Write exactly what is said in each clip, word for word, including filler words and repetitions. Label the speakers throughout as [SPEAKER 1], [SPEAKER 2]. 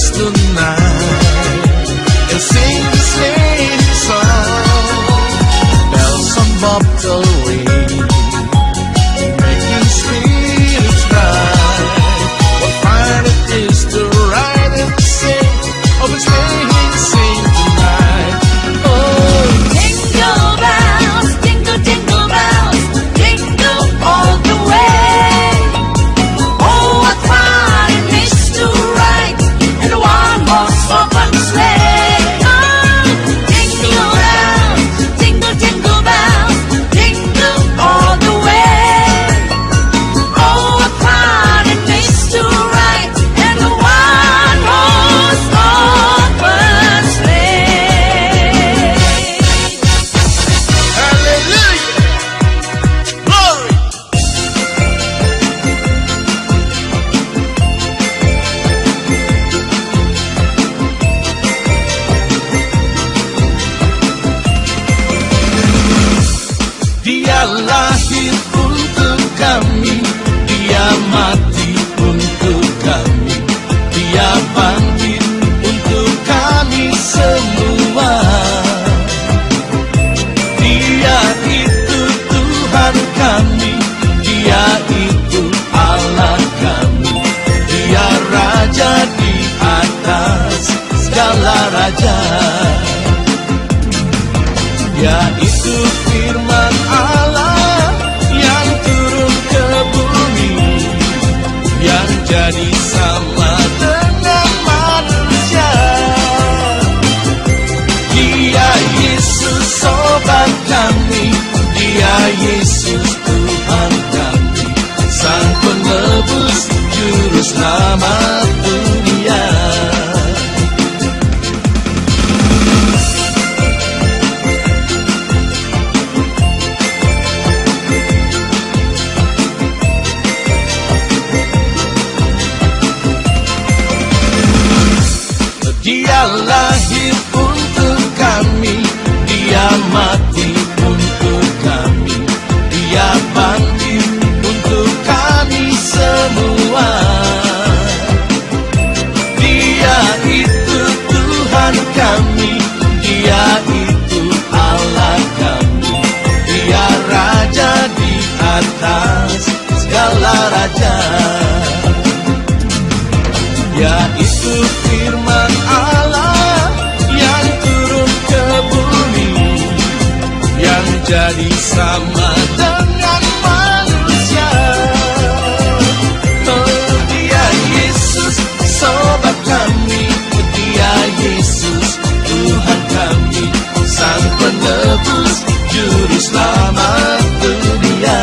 [SPEAKER 1] tonight and sing this lady song. Bells on bobtail ring, making spirits bright. What fun it is to ride and sing of its lady sing tonight. Oh,
[SPEAKER 2] jingle bells, jingle jingle bells, jingle all the way. Oh, what fun it is to ride in a one-horse open sleigh. Oh, jingle bells, jingle jingle bells, jingle all the way. Oh, what fun it is to ride in a one-horse open sleigh.
[SPEAKER 1] hallelujah, glory. Dia lahir untuk kami, dia mati untuk kami, dia bangkit untuk kami semua. Dia itu Tuhan kami, dia itu Allah kami, dia Raja di atas segala raja. Dia itu firman Allah yang turun ke bumi, yang jadi sama dengan manusia. Dia Yesus sobat kami, dia Yesus Tuhan kami, Sang Penebus Juru Selamat dunia. Dia lahir untuk kami, dia mati untuk kami, dia bangkit untuk kami semua. Dia itu Tuhan kami, dia itu Allah kami, dia Raja di atas segala raja. Dia itu firman Allah yang turun ke bumi, yang jadi sama dengan manusia. Oh, dia Yesus sobat kami, dia Yesus Tuhan kami, Sang Penebus Juru Selamat dunia.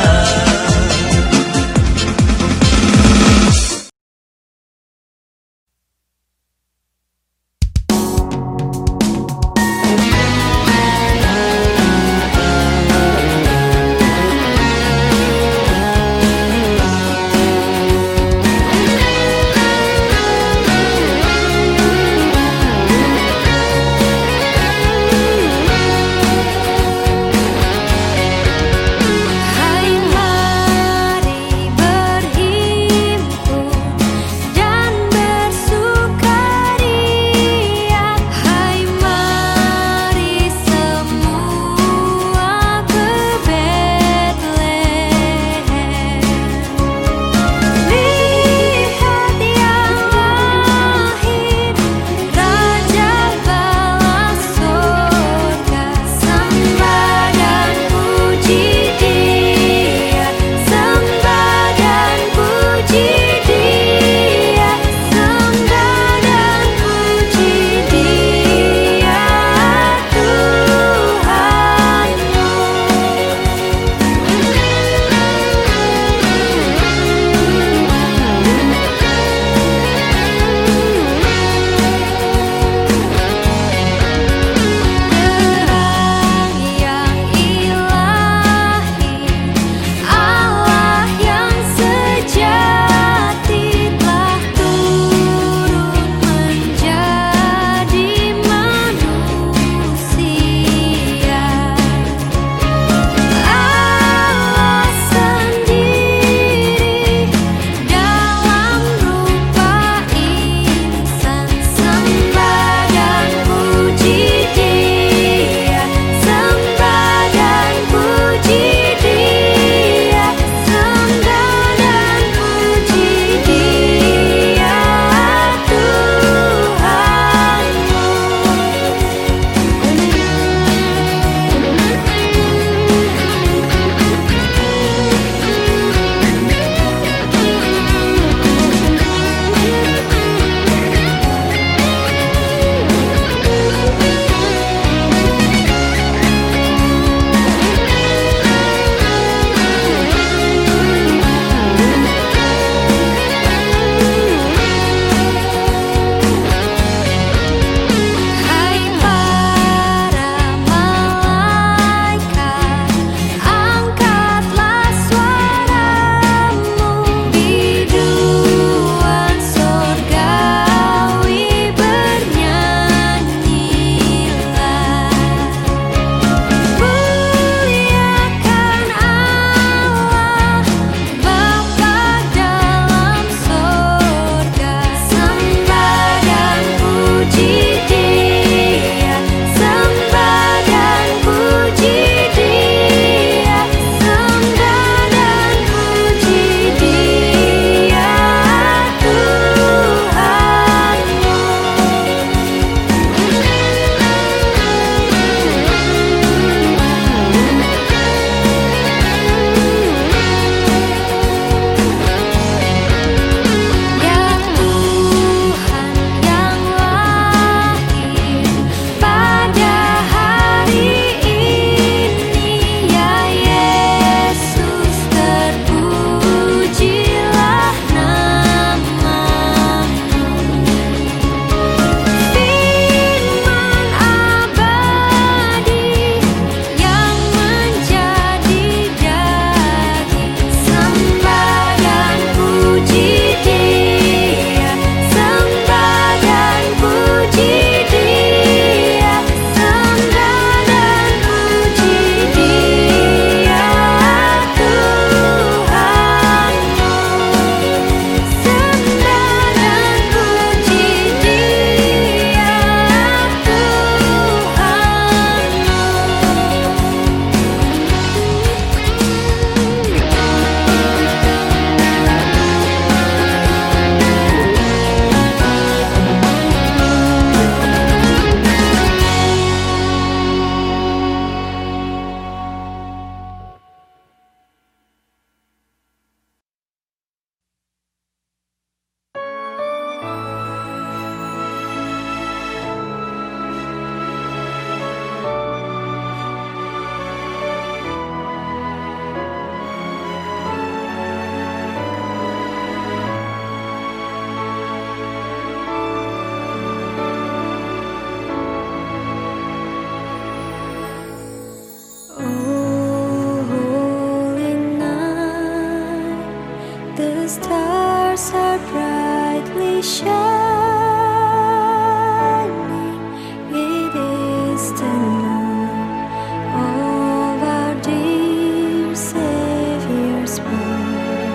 [SPEAKER 2] shining, it is the Lord of our dear Savior's birth.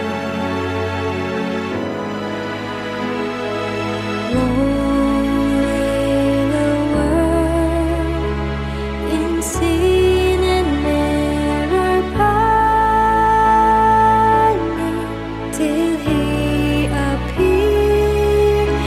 [SPEAKER 2] Rolling the world in sin and error pining, till He appeared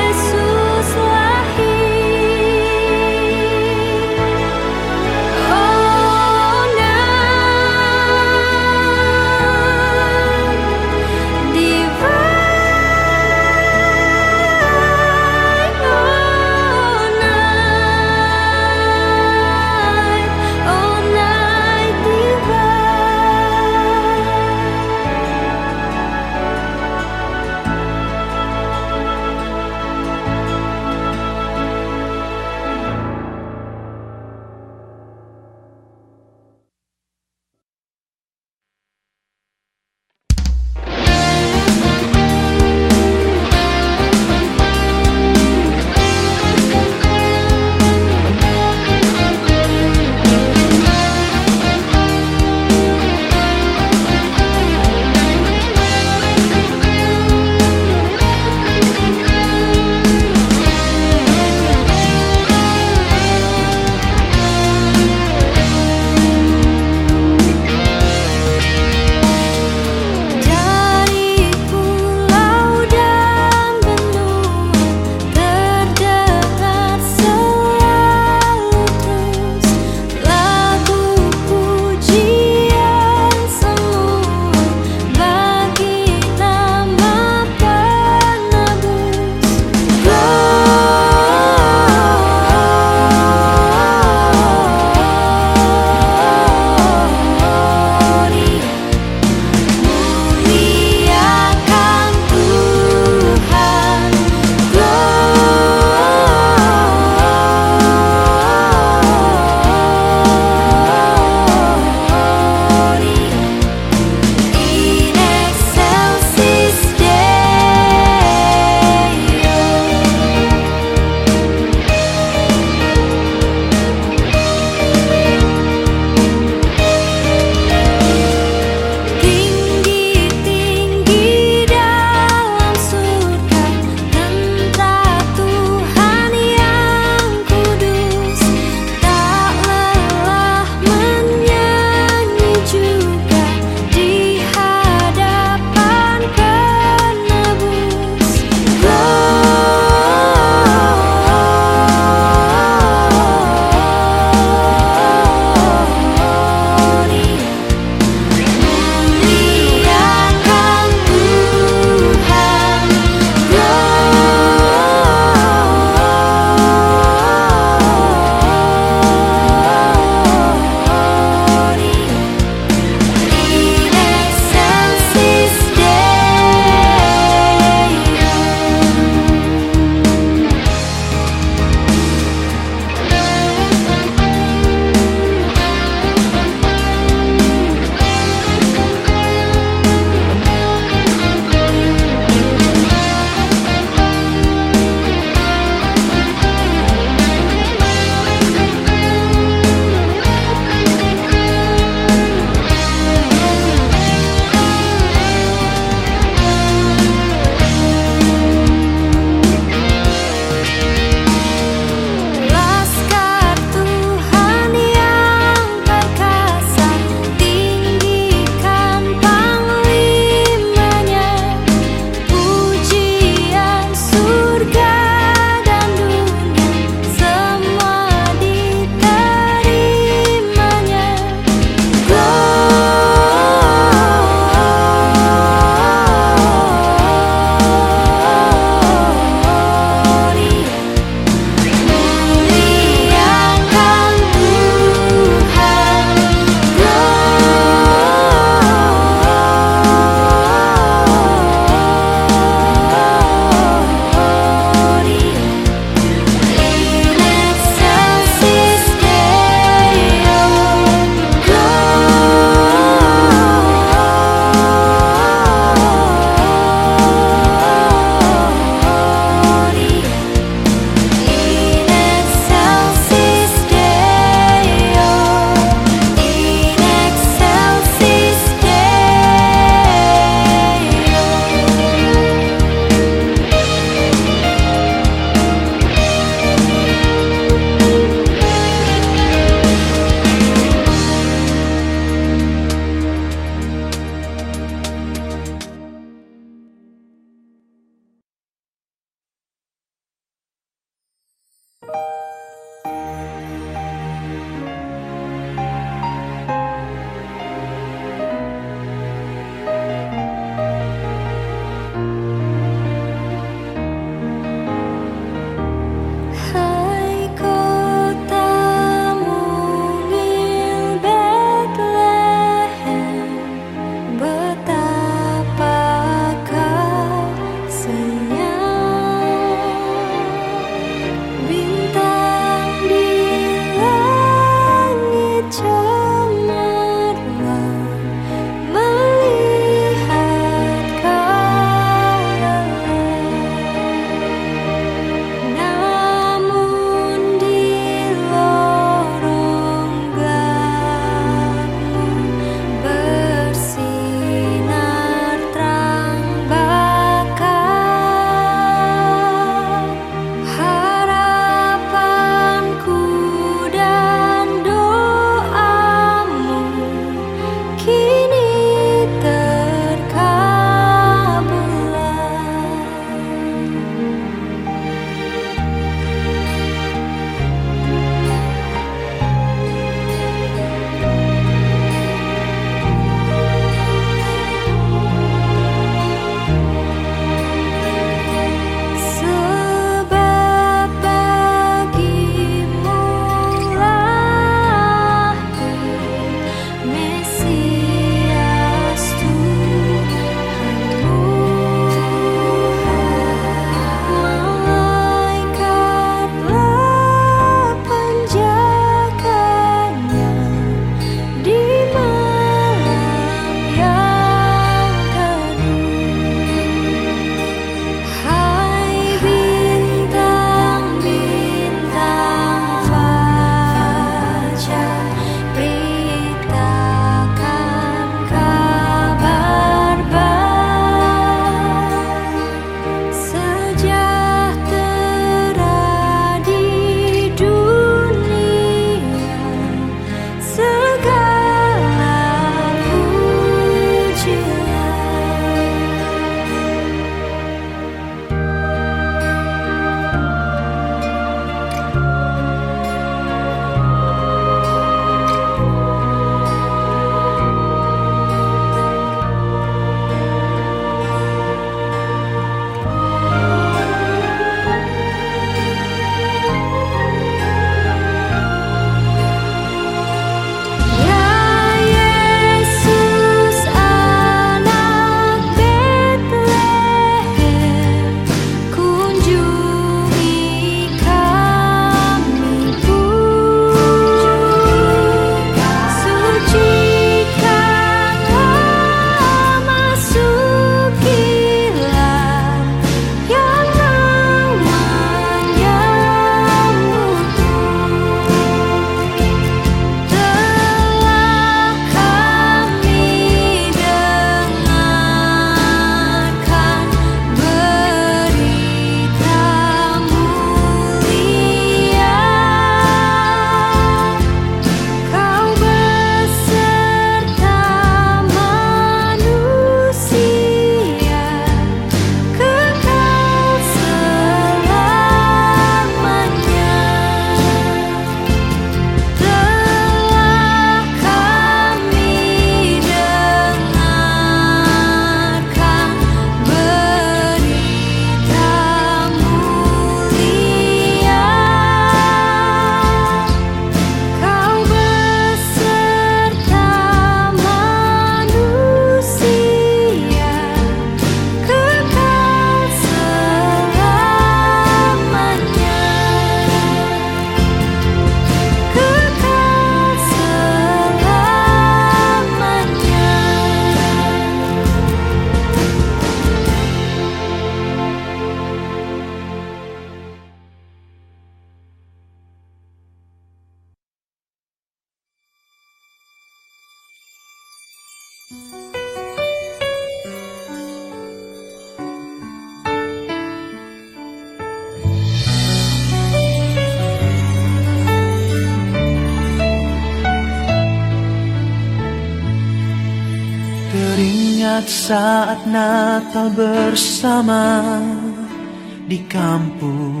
[SPEAKER 1] Teringat saat Natal bersama di kampung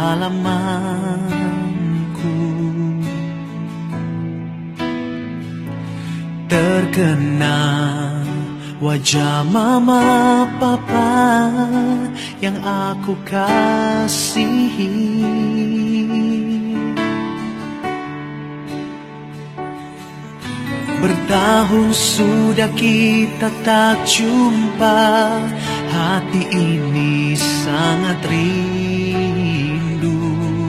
[SPEAKER 1] halamanku, terkenang wajah mama papa yang aku kasihi. Bertahun sudah kita tak jumpa, hati ini sangat rindu.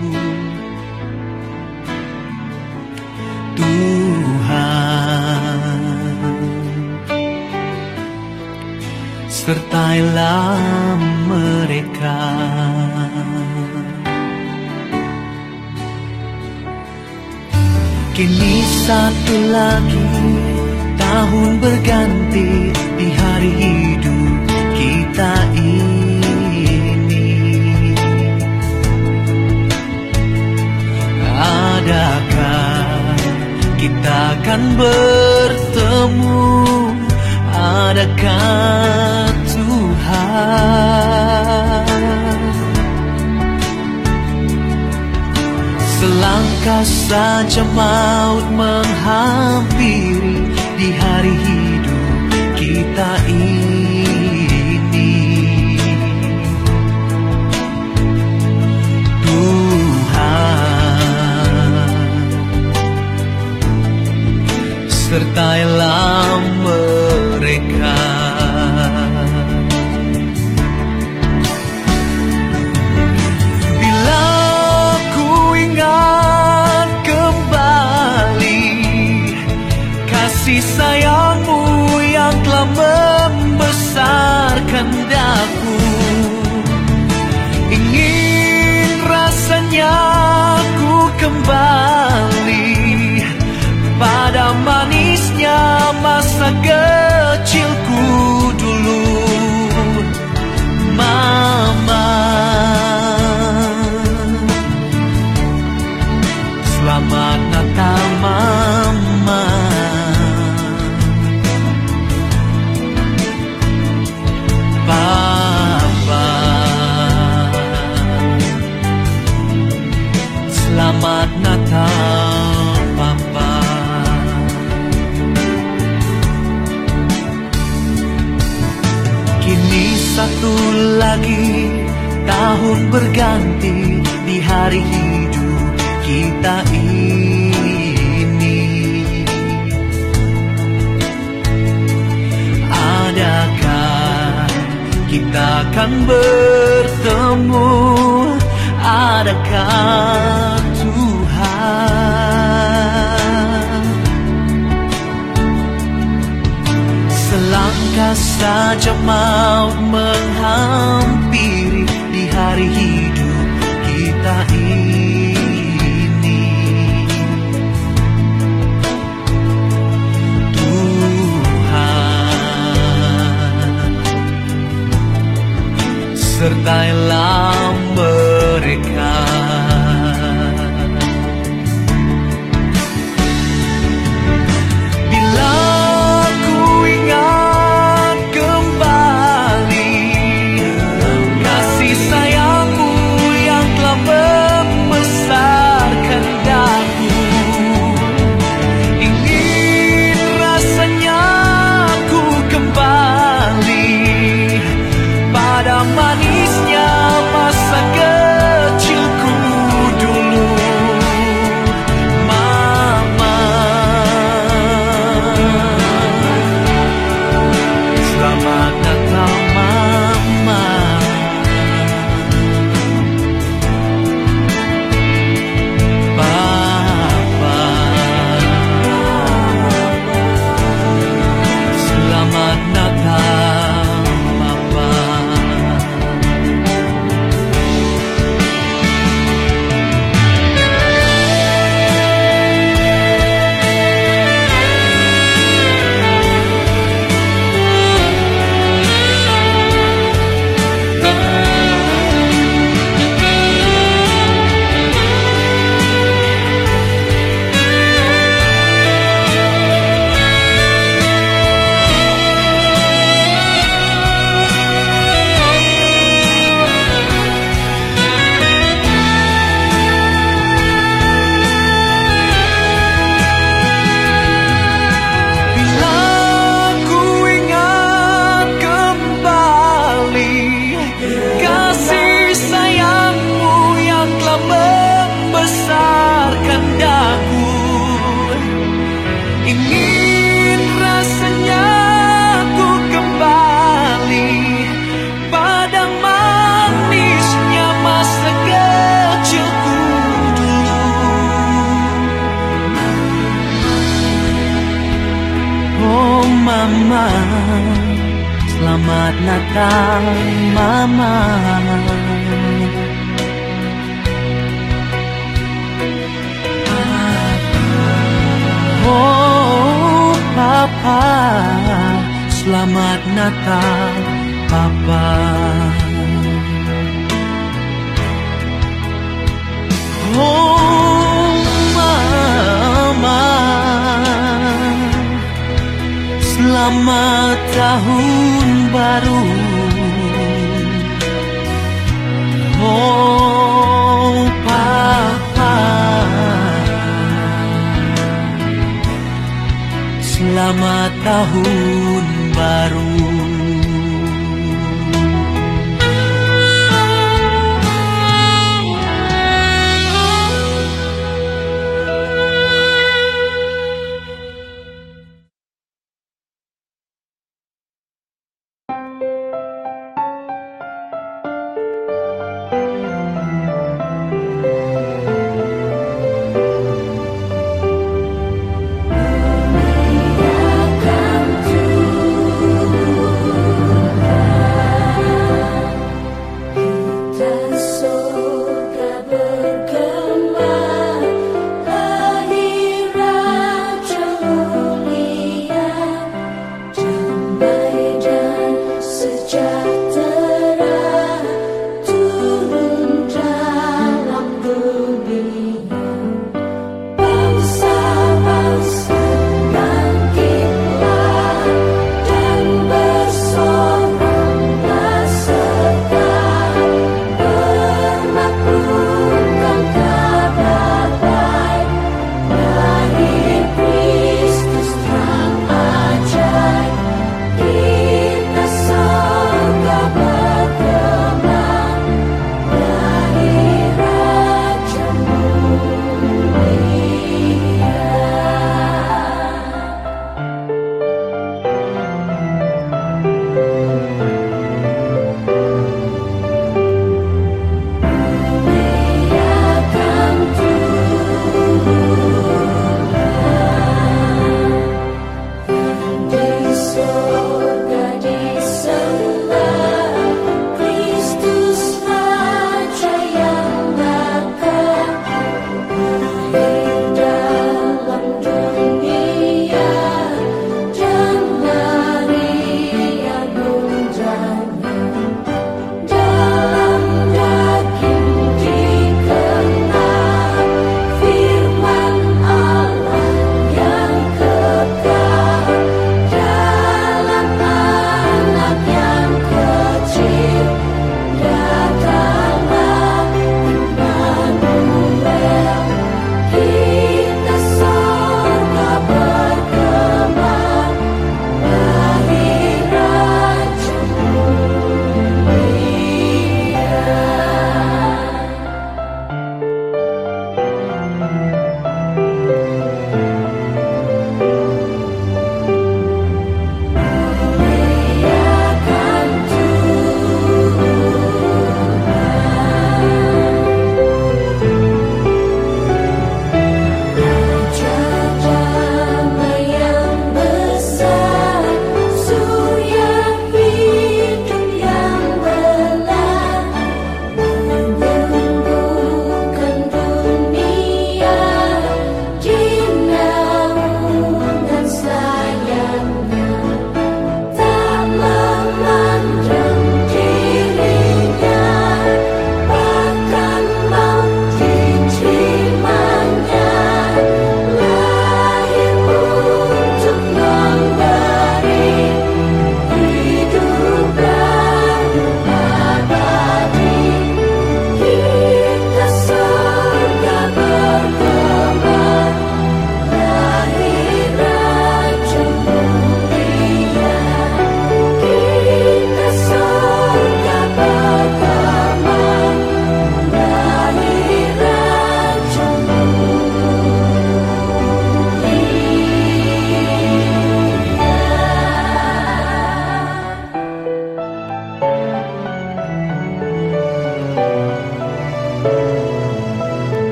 [SPEAKER 1] Tuhan, sertailah mereka. Kini satu lagi tahun berganti di hari hidup kita ini. Adakah kita akan bertemu? Adakah Tuhan? Selangkah saja maut menghampiri di hari hidup kita ini. Tuhan, sertailah mereka. Kasih sayangmu yang telah membesarkan daku, ingin rasanya ku kembali pada manisnya masa kecilku dulu. Mama, selamat Natal Mama. Papa, selamat Natal Papa. Kini satu lagi tahun berganti di hari hidup kita ini. Adakah kita akan bertemu? Adakah Tuhan? Selangkah saja maut menghampiri di hari hidup kita ini. Tuhan, sertailah mereka. Bila ku ingat kembali kasih sayangmu yang telah membesarkan daku, ingin rasanya ku kembali pada manisnya masa kecil. Mama, selamat Natal Mama. Oh Papa, selamat Natal Papa. Oh Mama, selamat tahun baru. Oh Papa, selamat tahun baru.
[SPEAKER 2] Come to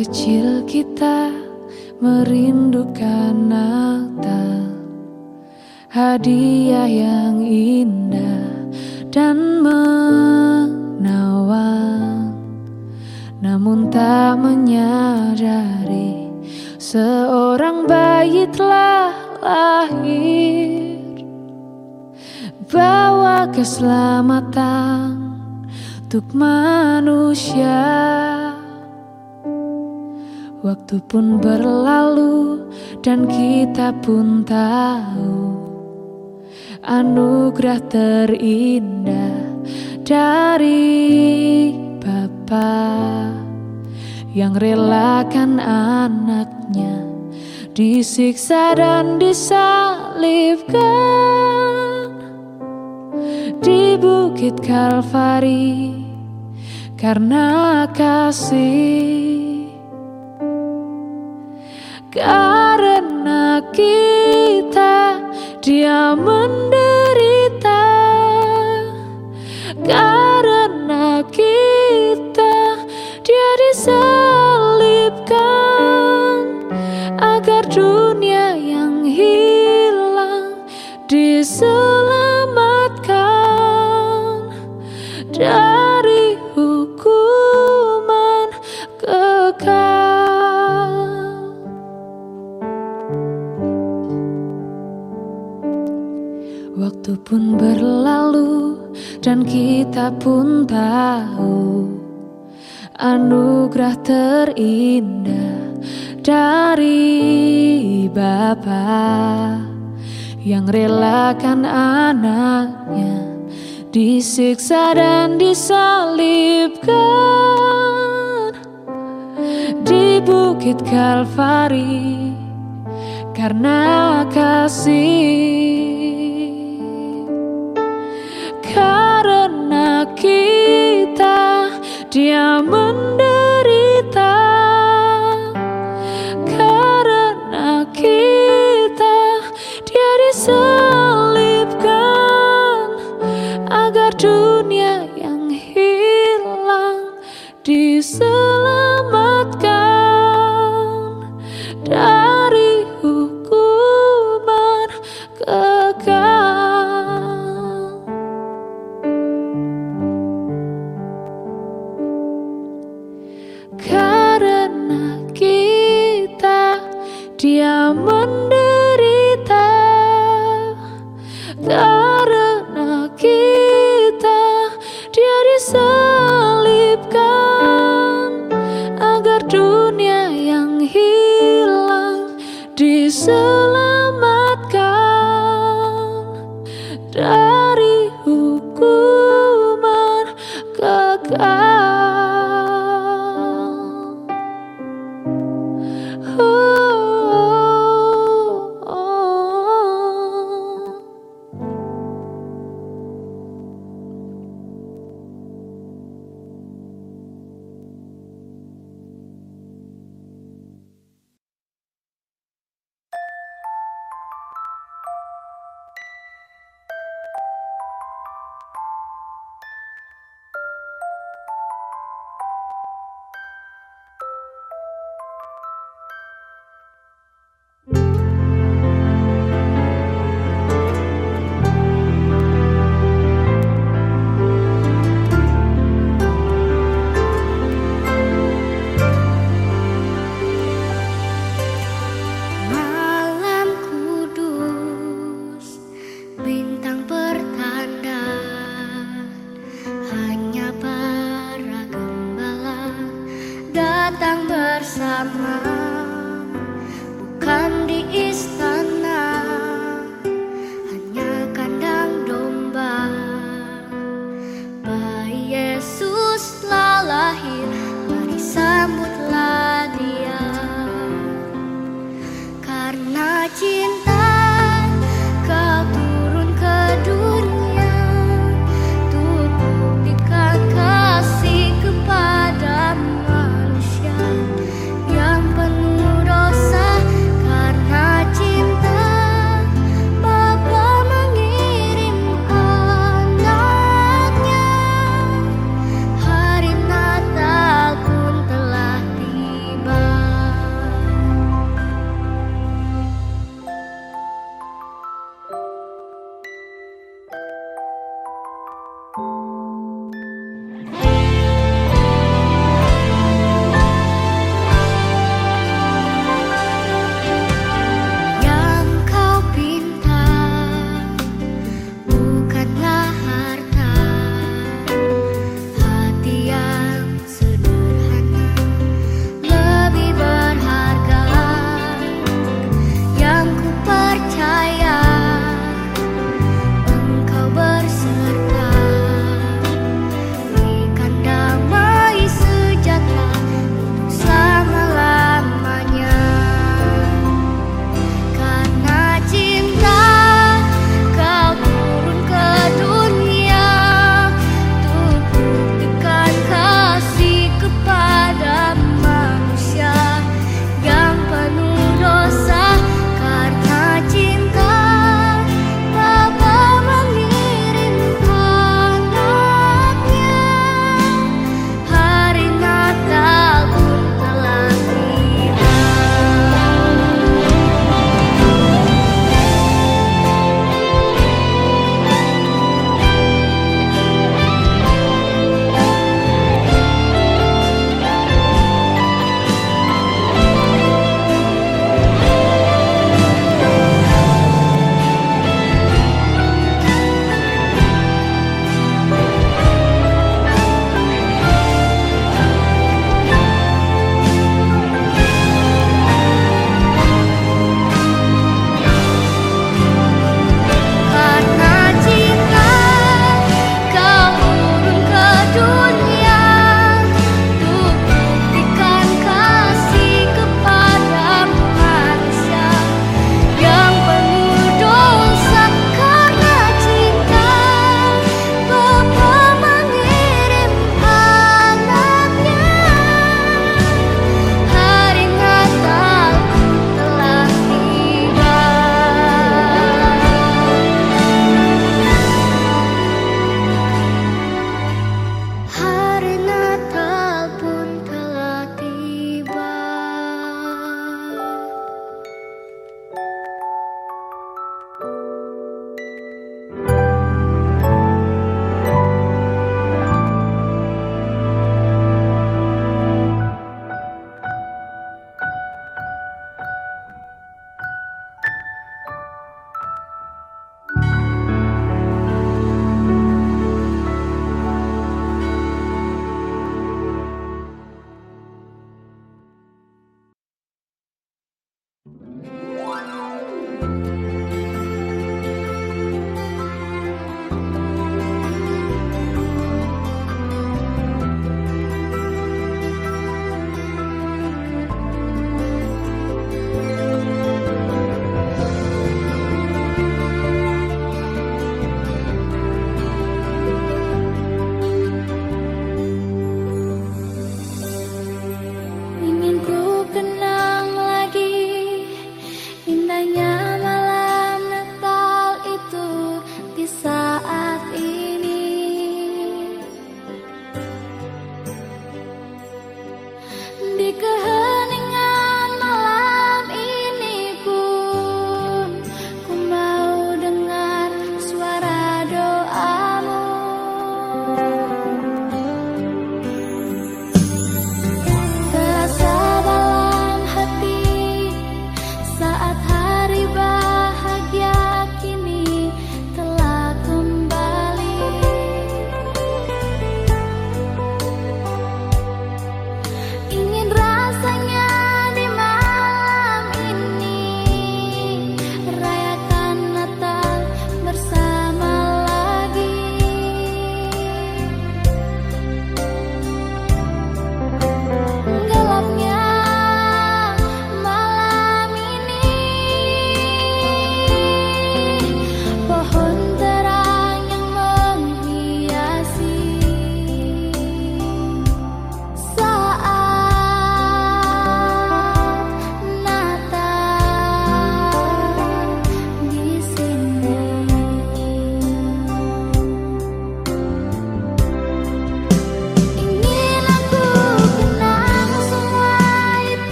[SPEAKER 3] kecil kita merindukan Natal, hadiah yang indah dan menawan. Namun tak menyadari seorang bayi telah lahir, bawa keselamatan untuk manusia. Waktu pun berlalu dan kita pun tahu anugerah terindah dari Bapa yang relakan anaknya disiksa dan disalibkan di Bukit Kalvari karena kasih. Karena kita Dia menderita, karena kita Dia disalibkan, agar dunia yang hilang diselamatkan dari hukuman kekal. Waktu pun berlalu dan kita pun tahu anugerah terindah dari Bapa yang relakan anaknya disiksa dan disalibkan di Bukit Kalvari karena kasih. Karena kita Dia menderita, karena kita Dia disalibkan, agar dunia yang hilang diselamatkan dari hukuman kekal. Karena kita Dia menderita, karena kita Dia disalibkan, agar dunia yang hilang diselamatkan dari hukuman kekal.
[SPEAKER 2] Hari Natal Percaya engkau berserta.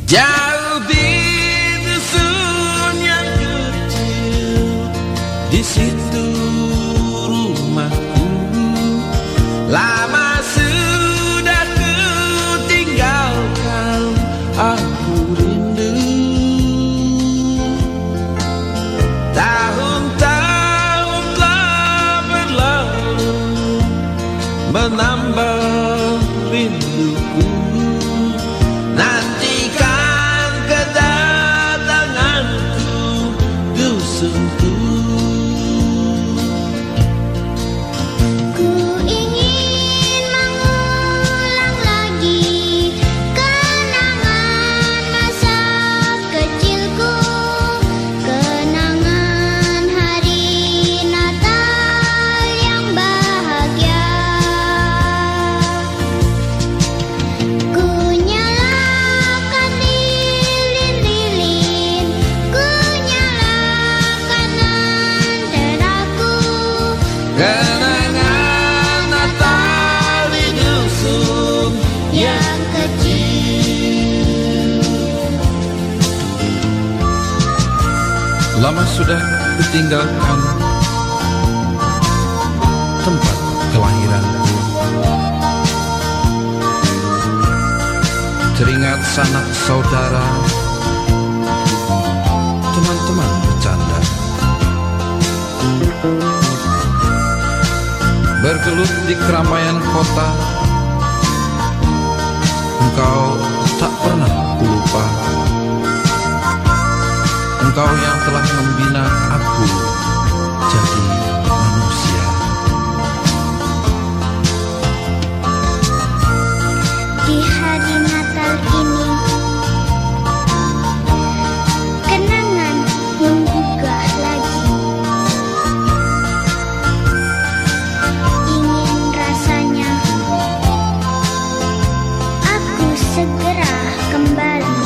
[SPEAKER 4] Jauh di dusun yang kecil, di situ rumahku. Lama sudah ku tinggalkan, aku rindu. Tahun-tahun telah berlalu, menambah rinduku. Nantikan kedatanganku, dusunku.
[SPEAKER 2] Ku ingin mengulang lagi kenangan masa kecilku, kenangan hari Natal yang bahagia. Ku nyalakan lilin-lilin, ku nyalakan lenteraku.
[SPEAKER 4] Kenangan Natal di dusun yang
[SPEAKER 2] kecil.
[SPEAKER 4] lama sudah kutinggalkan tempat kelahiranku. Teringat sanak saudara, teman-teman bercanda, bergelut di keramaian kota. Engkau tak pernah kulupa. Engkau yang telah membina aku jadi manusia.
[SPEAKER 2] Di hari Natal ini, kenangan menggugah lagi. Ingin rasanya aku segera kembali.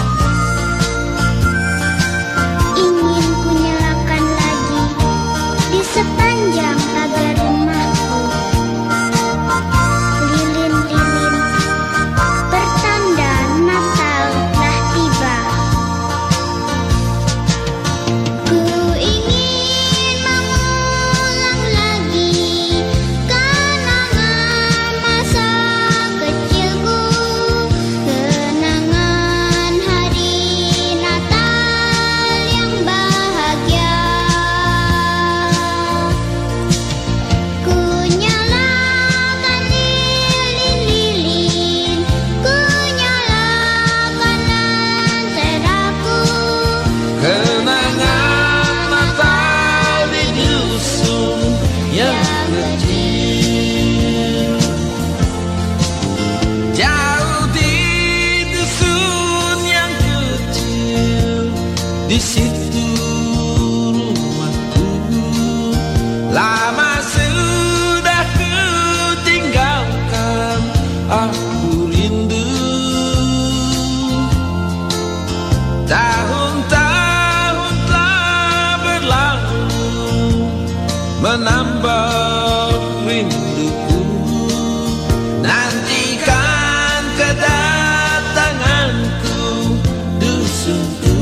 [SPEAKER 2] Ingin ku nyalakan lagi di sepanjang pagar rumahku lilin-lilin pertanda Natal telah tiba. Ku ingin mengulang lagi kenangan masa kecilku, kenangan hari Natal yang bahagia. Ku nyalakan lilin-lilin, ku nyalakan lenteraku.
[SPEAKER 4] Kenangan Natal di dusun yang kecil. Jauh di dusun yang kecil, di situ rumahku. Lama sudah ku tinggalkan, aku rindu. Tahun-tahun telah berlalu, menambah rinduku. Nantikan kedatanganku, dusunku.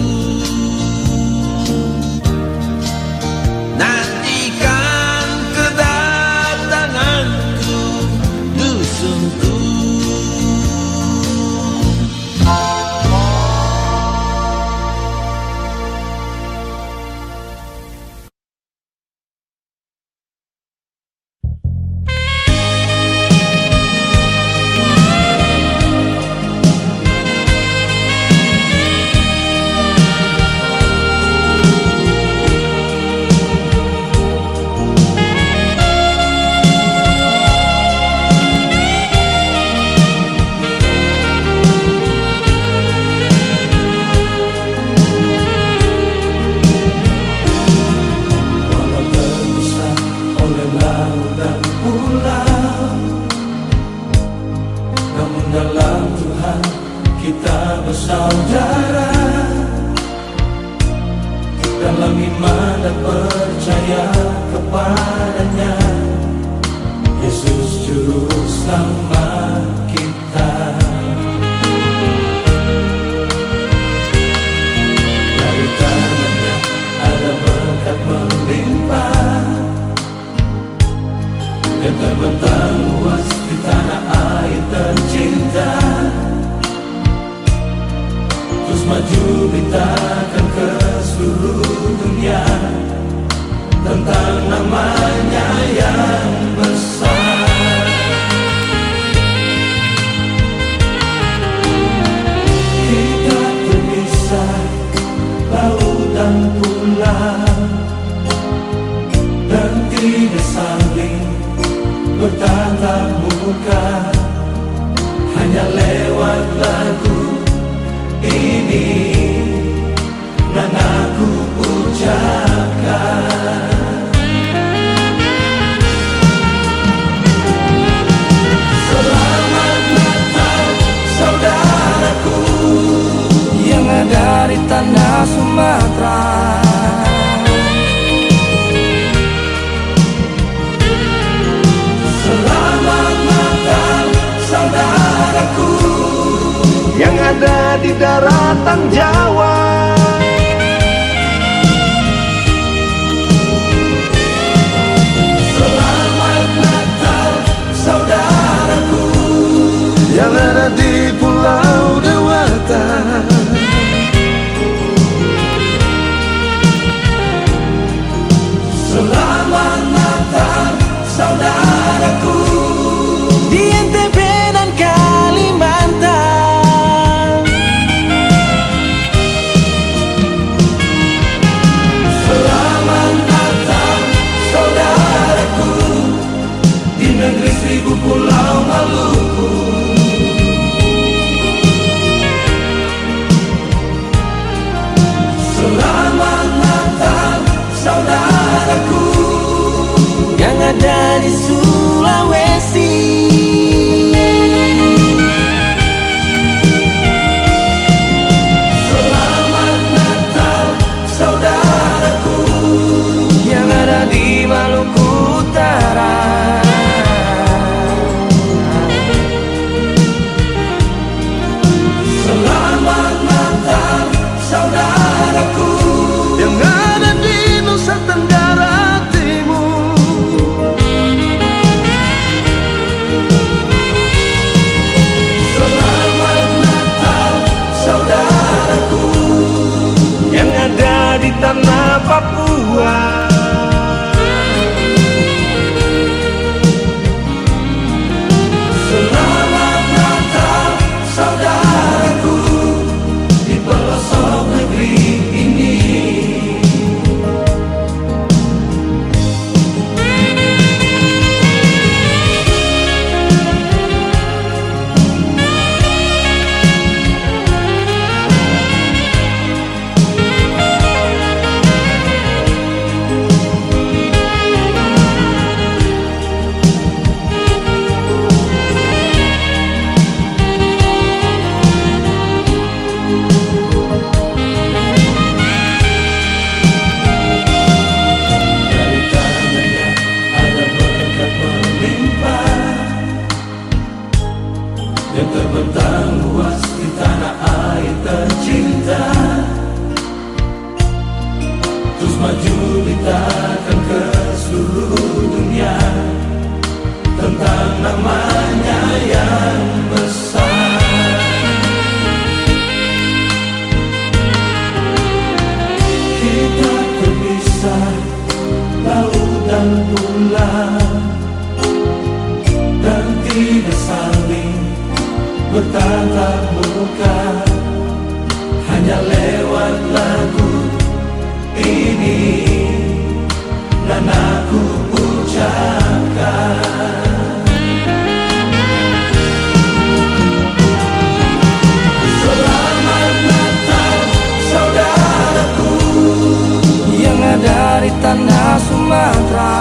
[SPEAKER 4] Nantikan kedatanganku, dusunku.
[SPEAKER 1] dalam iman dan percaya kepadanya, Yesus Juru Selamat kita. maju beritakan ke seluruh dunia tentang namanya yang besar. Kita terpisah laut dan pulau, dan tidak saling bertatap muka, hanya lewat lagu ini nan aku ucapkan. Selamat Natal saudaraku
[SPEAKER 5] yang ada di tanah Sumatera.
[SPEAKER 1] Selamat Natal saudaraku
[SPEAKER 5] yang ada di daratan Jawa.
[SPEAKER 1] Selamat Natal saudaraku
[SPEAKER 5] yang ada di Pulau Dewata.
[SPEAKER 1] Selamat Natal saudaraku
[SPEAKER 5] di N T B dan Kalimantan.
[SPEAKER 1] Selamat Natal saudaraku di negeri seribu pulau Maluku. Selamat Natal saudaraku
[SPEAKER 5] yang ada di Sulawesi.
[SPEAKER 1] Selamat Natal saudaraku
[SPEAKER 5] yang ada di Maluku Utara.
[SPEAKER 1] Selamat Natal saudaraku
[SPEAKER 5] yang ada di Nusa Tenggara Timur.
[SPEAKER 1] Selamat Natal saudaraku
[SPEAKER 5] Yang ada di tanah Papua.
[SPEAKER 1] Selamat Natal saudaraku di pelosok negeri ini. Dari tangannya ada berkat melimpah yang terbentang luas di tanah air tercinta. Terus maju beritakan ke seluruh dunia tentang namanya yang besar. Kita terpisah laut dan pulau, dan tidak saling bertatap muka, hanya lewat lagu ini dan aku ucapkan. Selamat Natal saudaraku
[SPEAKER 5] Yang ada di tanah Sumatera.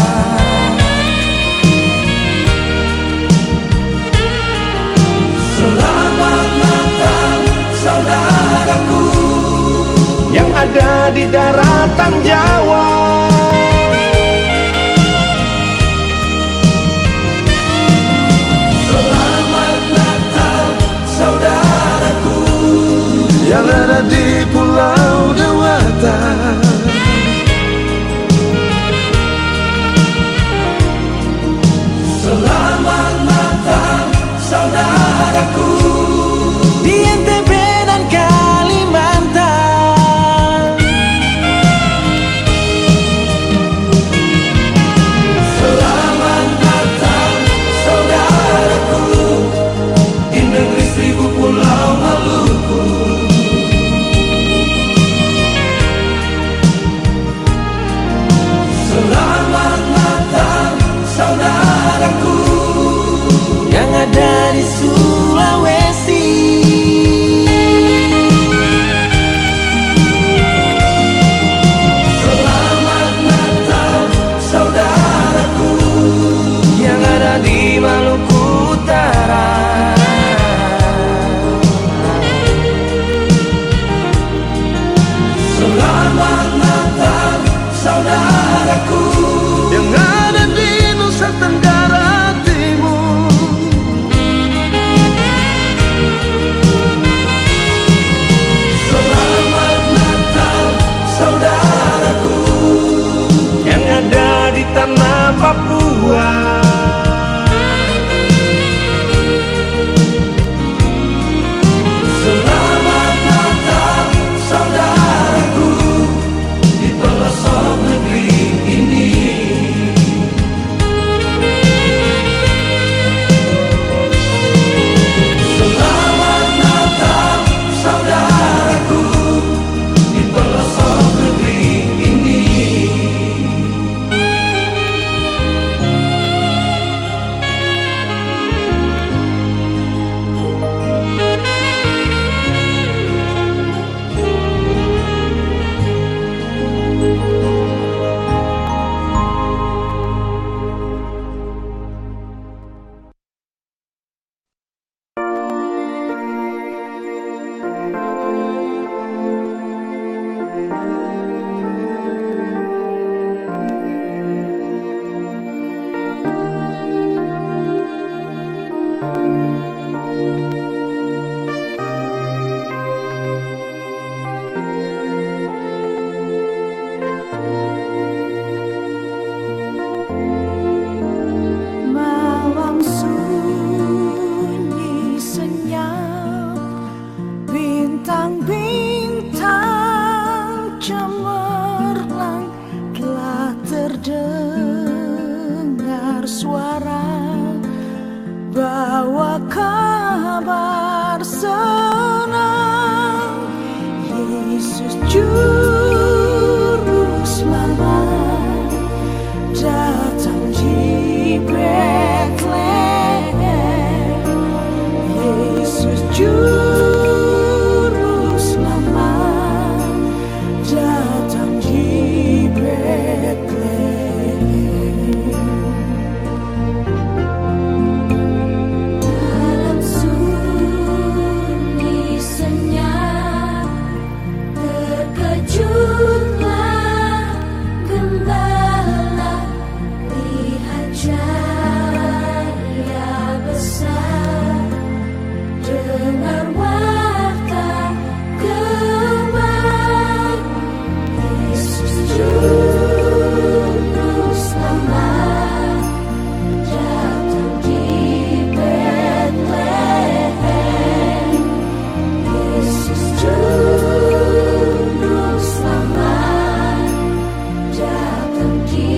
[SPEAKER 1] Selamat Natal saudaraku
[SPEAKER 5] Yang ada di daratan Jawa.
[SPEAKER 1] Selamat Natal saudaraku
[SPEAKER 5] Yang ada di Pulau Dewata.
[SPEAKER 1] Selamat Natal saudaraku
[SPEAKER 5] Di N T B dan Kalimantan.
[SPEAKER 6] Bintang-bintang cemerlang, telah terdengar suara bawa kabar senang. Yesus Juru Selamat datang di Betlehem. Yesus Juru Selamat datang di Betlehem.
[SPEAKER 3] Dalam sunyi senyap terkejutlah gembala, lihat cahaya besar, dengar warta kembar. Yesus Juru Selamat datang di Betlehem. Yesus Juru Selamat datang di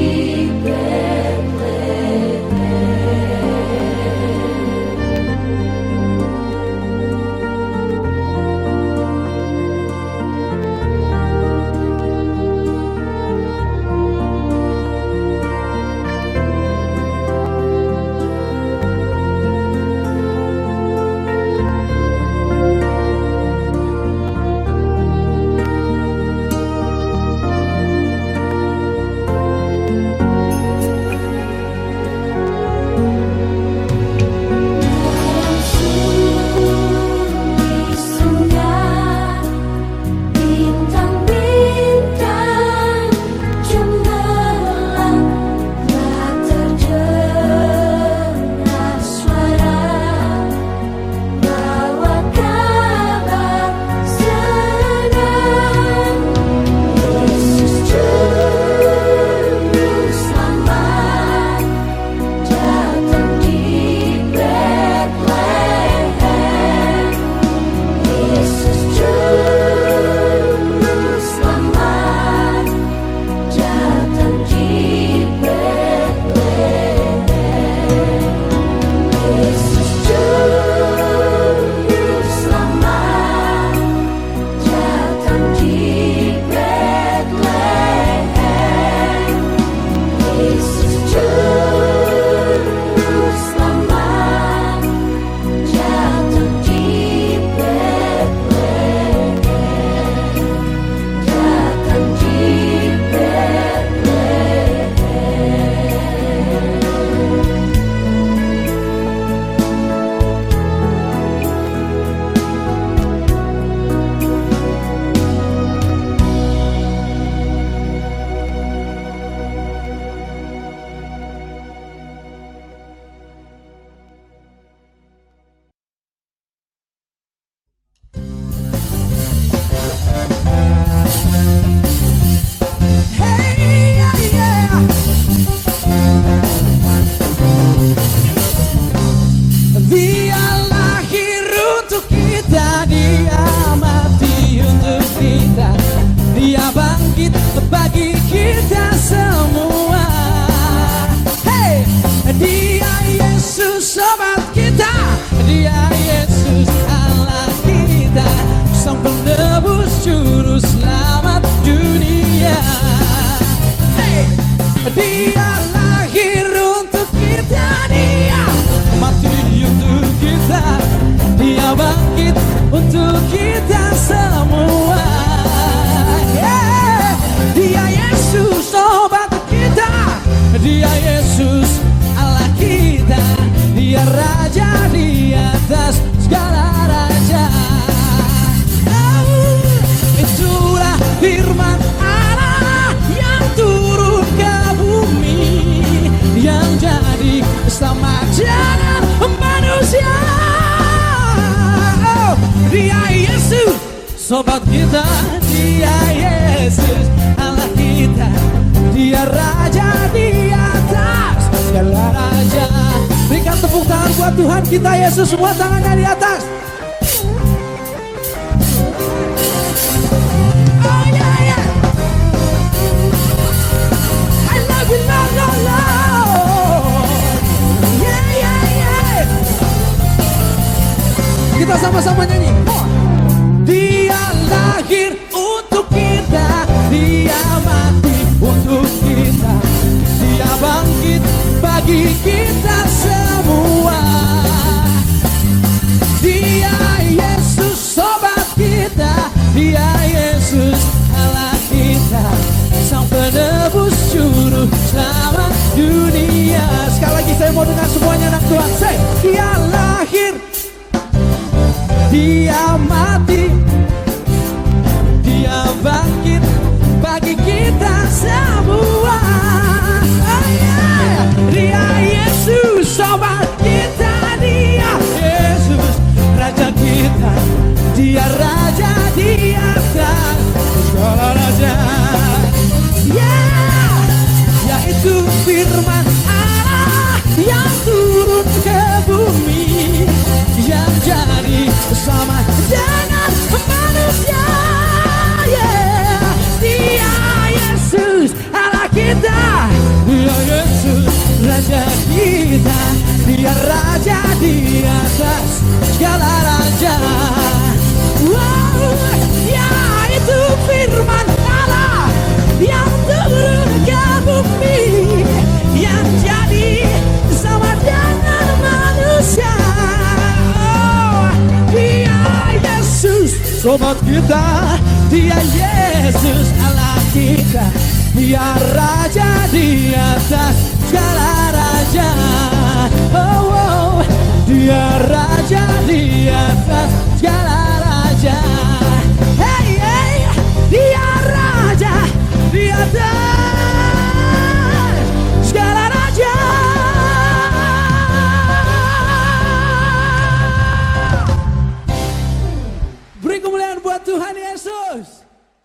[SPEAKER 7] sobat kita, dia Yesus Allah kita, dia Raja di atas segala raja. Berikan tepuk tangan buat Tuhan kita Yesus, semua tangannya di atas. sama-sama nyanyi. Oh. Dia lahir untuk kita, dia mati untuk kita, dia bangkit bagi kita semua. Dia Yesus sobat kita, dia Yesus Allah kita, sang penebus juru selamat dunia. Sekali lagi saya mau dengar semuanya anak Tuhan. Say, dia lahir, dia mati, dia bangkit bagi kita semua. Oh yeah. Dia Yesus sobat kita, dia Yesus Raja kita, dia Raja di atas segala raja. Yeah, yaitu firman Allah yang turun ke bumi, yang jadi bersama dengan manusia. Yeah, dia Yesus Allah kita, dia Yesus Raja kita, dia Raja di atas segala raja. Wow, ya itu firman Allah yang turun ke bumi, yang jadi sama dengan manusia. Oh, dia Yesus sobat kita, dia Yesus Allah kita, dia Raja di atas segala